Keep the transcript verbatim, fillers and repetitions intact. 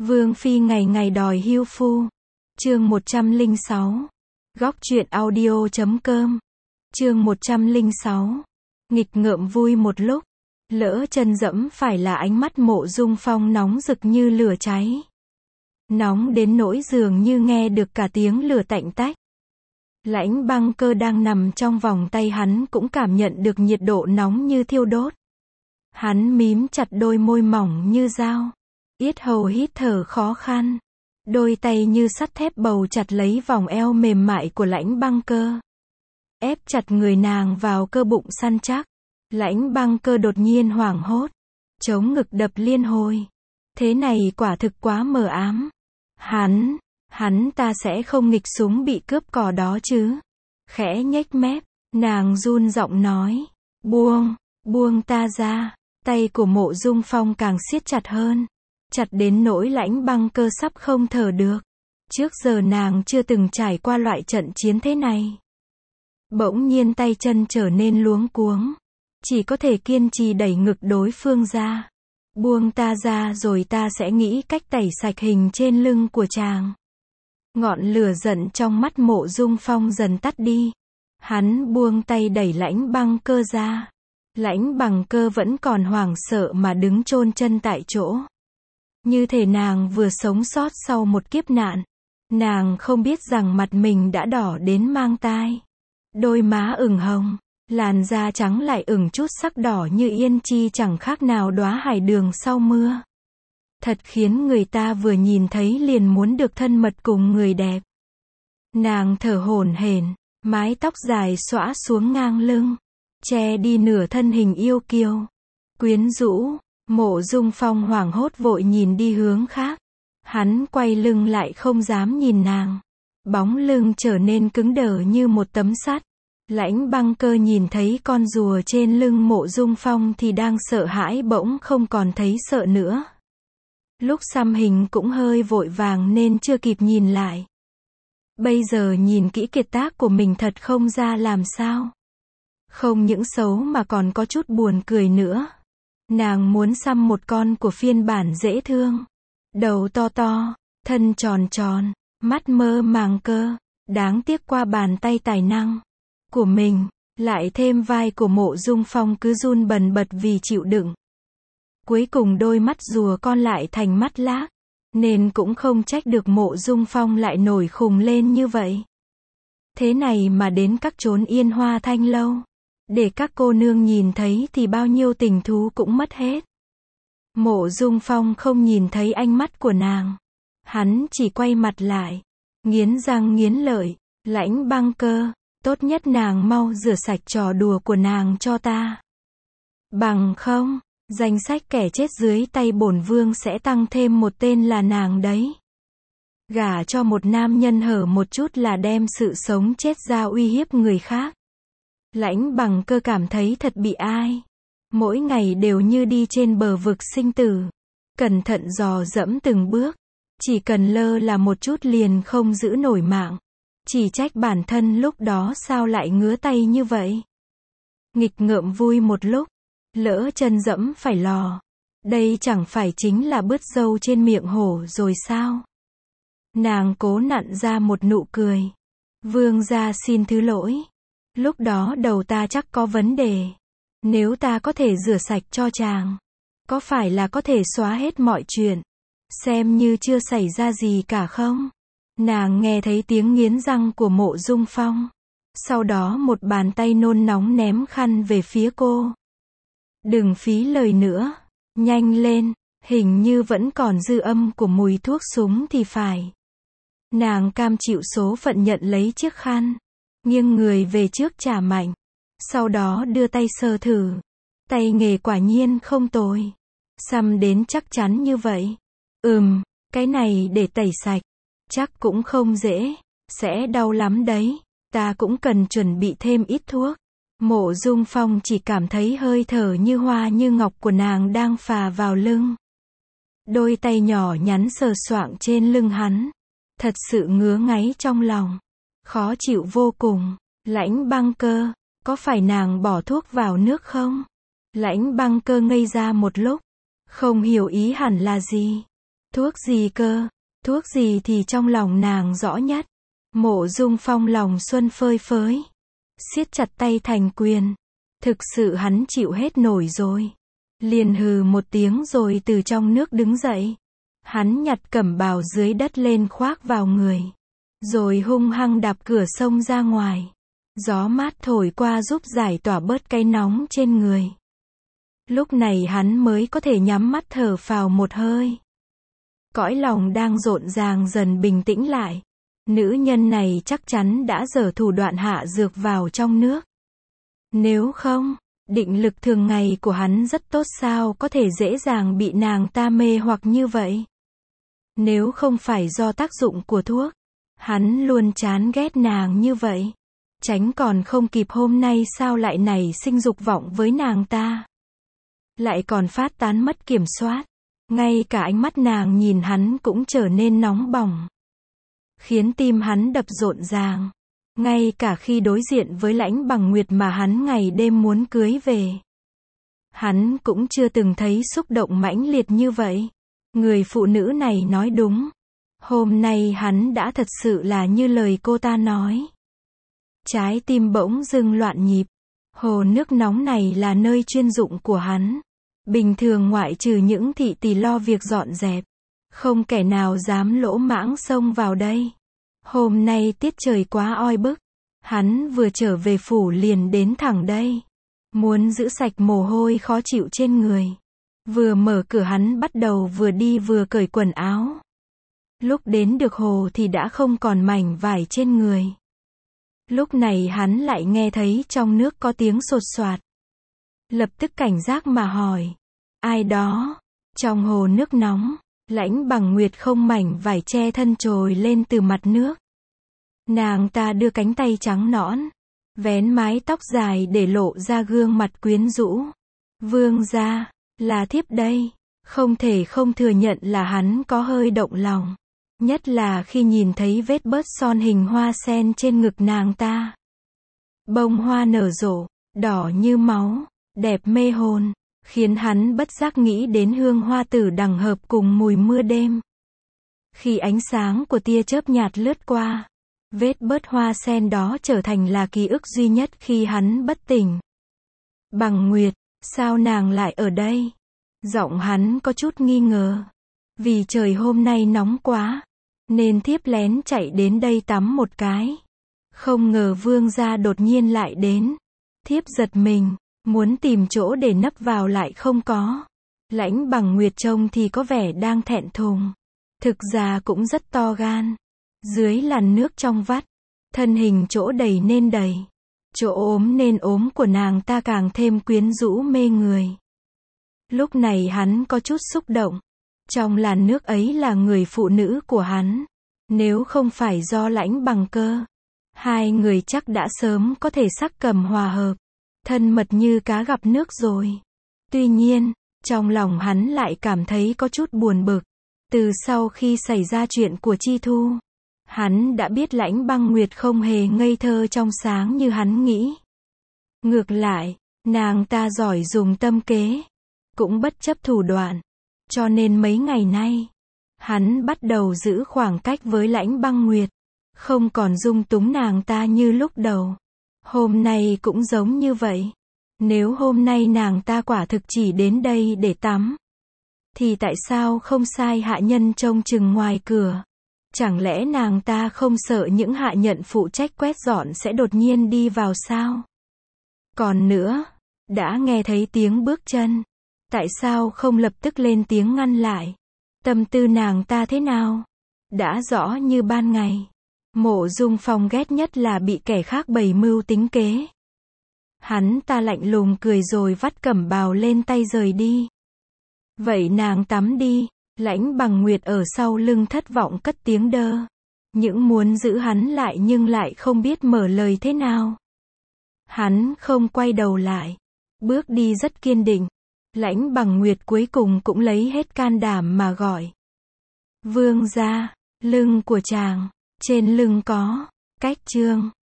Vương phi ngày ngày đòi hưu phu. Chương một trăm lẻ sáu. Góc truyện audio chấm com. Chương một trăm lẻ sáu. Nghịch ngợm vui một lúc, lỡ chân dẫm phải là ánh mắt Mộ Dung Phong nóng rực như lửa cháy. Nóng đến nỗi dường như nghe được cả tiếng lửa tạnh tách. Lãnh Băng Cơ đang nằm trong vòng tay hắn cũng cảm nhận được nhiệt độ nóng như thiêu đốt. Hắn mím chặt đôi môi mỏng như dao, yết hầu hít thở khó khăn. Đôi tay như sắt thép bầu chặt lấy vòng eo mềm mại của Lãnh Băng Cơ, ép chặt người nàng vào cơ bụng săn chắc. Lãnh Băng Cơ đột nhiên hoảng hốt, chống ngực đập liên hồi. Thế này quả thực quá mờ ám. Hắn, hắn ta sẽ không nghịch súng bị cướp cò đó chứ? Khẽ nhếch mép, nàng run giọng nói, buông, buông ta ra. Tay của Mộ Dung Phong càng siết chặt hơn, chặt đến nỗi Lãnh Băng Cơ sắp không thở được. Trước giờ nàng chưa từng trải qua loại trận chiến thế này. Bỗng nhiên tay chân trở nên luống cuống, chỉ có thể kiên trì đẩy ngực đối phương ra. Buông ta ra rồi ta sẽ nghĩ cách tẩy sạch hình trên lưng của chàng. Ngọn lửa giận trong mắt Mộ Dung Phong dần tắt đi. Hắn buông tay đẩy Lãnh Băng Cơ ra. Lãnh Băng Cơ vẫn còn hoảng sợ mà đứng chôn chân tại chỗ. Như thể nàng vừa sống sót sau một kiếp nạn. Nàng không biết rằng mặt mình đã đỏ đến mang tai. Đôi má ửng hồng, làn da trắng lại ửng chút sắc đỏ như yên chi, chẳng khác nào đóa hải đường sau mưa. Thật khiến người ta vừa nhìn thấy liền muốn được thân mật cùng người đẹp. Nàng thở hổn hển, mái tóc dài xõa xuống ngang lưng, che đi nửa thân hình yêu kiều, quyến rũ. Mộ Dung Phong hoảng hốt vội nhìn đi hướng khác. Hắn quay lưng lại không dám nhìn nàng. Bóng lưng trở nên cứng đờ như một tấm sắt. Lãnh Băng Cơ nhìn thấy con rùa trên lưng Mộ Dung Phong thì đang sợ hãi bỗng không còn thấy sợ nữa. Lúc xăm hình cũng hơi vội vàng nên chưa kịp nhìn lại. Bây giờ nhìn kỹ kiệt tác của mình thật không ra làm sao. Không những xấu mà còn có chút buồn cười nữa. Nàng muốn xăm một con của phiên bản dễ thương. Đầu to to, thân tròn tròn, mắt mơ màng cơ. Đáng tiếc qua bàn tay tài năng của mình, lại thêm vai của Mộ Dung Phong cứ run bần bật vì chịu đựng. Cuối cùng đôi mắt rùa con lại thành mắt lác, nên cũng không trách được Mộ Dung Phong lại nổi khùng lên như vậy. Thế này mà đến các chốn Yên Hoa Thanh lâu, để các cô nương nhìn thấy thì bao nhiêu tình thú cũng mất hết. Mộ Dung Phong không nhìn thấy ánh mắt của nàng. Hắn chỉ quay mặt lại, nghiến răng nghiến lợi, Lãnh Băng Cơ, tốt nhất nàng mau rửa sạch trò đùa của nàng cho ta. Bằng không, danh sách kẻ chết dưới tay bổn vương sẽ tăng thêm một tên là nàng đấy. Gả cho một nam nhân hở một chút là đem sự sống chết ra uy hiếp người khác. Lãnh Băng Cơ cảm thấy thật bị ai. Mỗi ngày đều như đi trên bờ vực sinh tử. Cẩn thận dò dẫm từng bước. Chỉ cần lơ là một chút liền không giữ nổi mạng. Chỉ trách bản thân lúc đó sao lại ngứa tay như vậy. Nghịch ngợm vui một lúc, lỡ chân dẫm phải lò. Đây chẳng phải chính là bứt râu trên miệng hổ rồi sao? Nàng cố nặn ra một nụ cười. Vương gia xin thứ lỗi. Lúc đó đầu ta chắc có vấn đề. Nếu ta có thể rửa sạch cho chàng, có phải là có thể xóa hết mọi chuyện, xem như chưa xảy ra gì cả không? Nàng nghe thấy tiếng nghiến răng của Mộ Dung Phong. Sau đó một bàn tay nôn nóng ném khăn về phía cô. Đừng phí lời nữa, nhanh lên, hình như vẫn còn dư âm của mùi thuốc súng thì phải. Nàng cam chịu số phận nhận lấy chiếc khăn, nghiêng người về trước chà mạnh. Sau đó đưa tay sờ thử. Tay nghề quả nhiên không tồi. Xăm đến chắc chắn như vậy. Ừm, cái này để tẩy sạch chắc cũng không dễ, sẽ đau lắm đấy. Ta cũng cần chuẩn bị thêm ít thuốc. Mộ Dung Phong chỉ cảm thấy hơi thở như hoa như ngọc của nàng đang phà vào lưng. Đôi tay nhỏ nhắn sờ soạng trên lưng hắn. Thật sự ngứa ngáy trong lòng. Khó chịu vô cùng. Lãnh Băng Cơ, có phải nàng bỏ thuốc vào nước không? Lãnh Băng Cơ ngây ra một lúc, không hiểu ý hẳn là gì. Thuốc gì cơ? Thuốc gì thì trong lòng nàng rõ nhất. Mộ Dung Phong lòng xuân phơi phới, siết chặt tay thành quyền. Thực sự hắn chịu hết nổi rồi. Liền hừ một tiếng rồi từ trong nước đứng dậy. Hắn nhặt cẩm bào dưới đất lên khoác vào người. Rồi hung hăng đạp cửa sông ra ngoài. Gió mát thổi qua giúp giải tỏa bớt cái nóng trên người. Lúc này hắn mới có thể nhắm mắt thở phào một hơi. Cõi lòng đang rộn ràng dần bình tĩnh lại. Nữ nhân này chắc chắn đã giở thủ đoạn hạ dược vào trong nước. Nếu không, định lực thường ngày của hắn rất tốt, sao có thể dễ dàng bị nàng ta mê hoặc như vậy. Nếu không phải do tác dụng của thuốc, hắn luôn chán ghét nàng như vậy. Tránh còn không kịp, hôm nay sao lại nảy sinh dục vọng với nàng ta. Lại còn phát tán mất kiểm soát. Ngay cả ánh mắt nàng nhìn hắn cũng trở nên nóng bỏng. Khiến tim hắn đập rộn ràng. Ngay cả khi đối diện với Lãnh Bằng Nguyệt mà hắn ngày đêm muốn cưới về, hắn cũng chưa từng thấy xúc động mãnh liệt như vậy. Người phụ nữ này nói đúng. Hôm nay hắn đã thật sự là như lời cô ta nói. Trái tim bỗng dưng loạn nhịp. Hồ nước nóng này là nơi chuyên dụng của hắn. Bình thường ngoại trừ những thị tỳ lo việc dọn dẹp, không kẻ nào dám lỗ mãng xông vào đây. Hôm nay tiết trời quá oi bức. Hắn vừa trở về phủ liền đến thẳng đây. Muốn giữ sạch mồ hôi khó chịu trên người. Vừa mở cửa hắn bắt đầu vừa đi vừa cởi quần áo. Lúc đến được hồ thì đã không còn mảnh vải trên người. Lúc này hắn lại nghe thấy trong nước có tiếng sột soạt. Lập tức cảnh giác mà hỏi. Ai đó? Trong hồ nước nóng, Lãnh Bằng Nguyệt không mảnh vải che thân trồi lên từ mặt nước. Nàng ta đưa cánh tay trắng nõn, vén mái tóc dài để lộ ra gương mặt quyến rũ. Vương gia, là thiếp đây. Không thể không thừa nhận là hắn có hơi động lòng. Nhất là khi nhìn thấy vết bớt son hình hoa sen trên ngực nàng ta. Bông hoa nở rộ, đỏ như máu, đẹp mê hồn, khiến hắn bất giác nghĩ đến hương hoa tử đằng hợp cùng mùi mưa đêm. Khi ánh sáng của tia chớp nhạt lướt qua, vết bớt hoa sen đó trở thành là ký ức duy nhất khi hắn bất tỉnh. Bằng Nguyệt, sao nàng lại ở đây? Giọng hắn có chút nghi ngờ. Vì trời hôm nay nóng quá, nên thiếp lén chạy đến đây tắm một cái. Không ngờ vương gia đột nhiên lại đến. Thiếp giật mình, muốn tìm chỗ để nấp vào lại không có. Lãnh Bằng Nguyệt trông thì có vẻ đang thẹn thùng. Thực ra cũng rất to gan. Dưới làn nước trong vắt, thân hình chỗ đầy nên đầy, chỗ ốm nên ốm của nàng ta càng thêm quyến rũ mê người. Lúc này hắn có chút xúc động. Trong làn nước ấy là người phụ nữ của hắn. Nếu không phải do Lãnh Bằng Cơ, hai người chắc đã sớm có thể sắc cầm hòa hợp, thân mật như cá gặp nước rồi. Tuy nhiên, trong lòng hắn lại cảm thấy có chút buồn bực. Từ sau khi xảy ra chuyện của Chi Thu, hắn đã biết Lãnh Băng Nguyệt không hề ngây thơ trong sáng như hắn nghĩ. Ngược lại, nàng ta giỏi dùng tâm kế, cũng bất chấp thủ đoạn. Cho nên mấy ngày nay, hắn bắt đầu giữ khoảng cách với Lãnh Băng Nguyệt, không còn dung túng nàng ta như lúc đầu. Hôm nay cũng giống như vậy. Nếu hôm nay nàng ta quả thực chỉ đến đây để tắm, thì tại sao không sai hạ nhân trông chừng ngoài cửa? Chẳng lẽ nàng ta không sợ những hạ nhận phụ trách quét dọn sẽ đột nhiên đi vào sao? Còn nữa, đã nghe thấy tiếng bước chân, tại sao không lập tức lên tiếng ngăn lại? Tâm tư nàng ta thế nào? Đã rõ như ban ngày. Mộ Dung Phong ghét nhất là bị kẻ khác bày mưu tính kế. Hắn ta lạnh lùng cười rồi vắt cẩm bào lên tay rời đi. Vậy nàng tắm đi. Lãnh Bằng Nguyệt ở sau lưng thất vọng cất tiếng đơ. Những muốn giữ hắn lại nhưng lại không biết mở lời thế nào. Hắn không quay đầu lại, bước đi rất kiên định. Lãnh Bằng Nguyệt cuối cùng cũng lấy hết can đảm mà gọi. Vương gia, lưng của chàng, trên lưng có cách chương.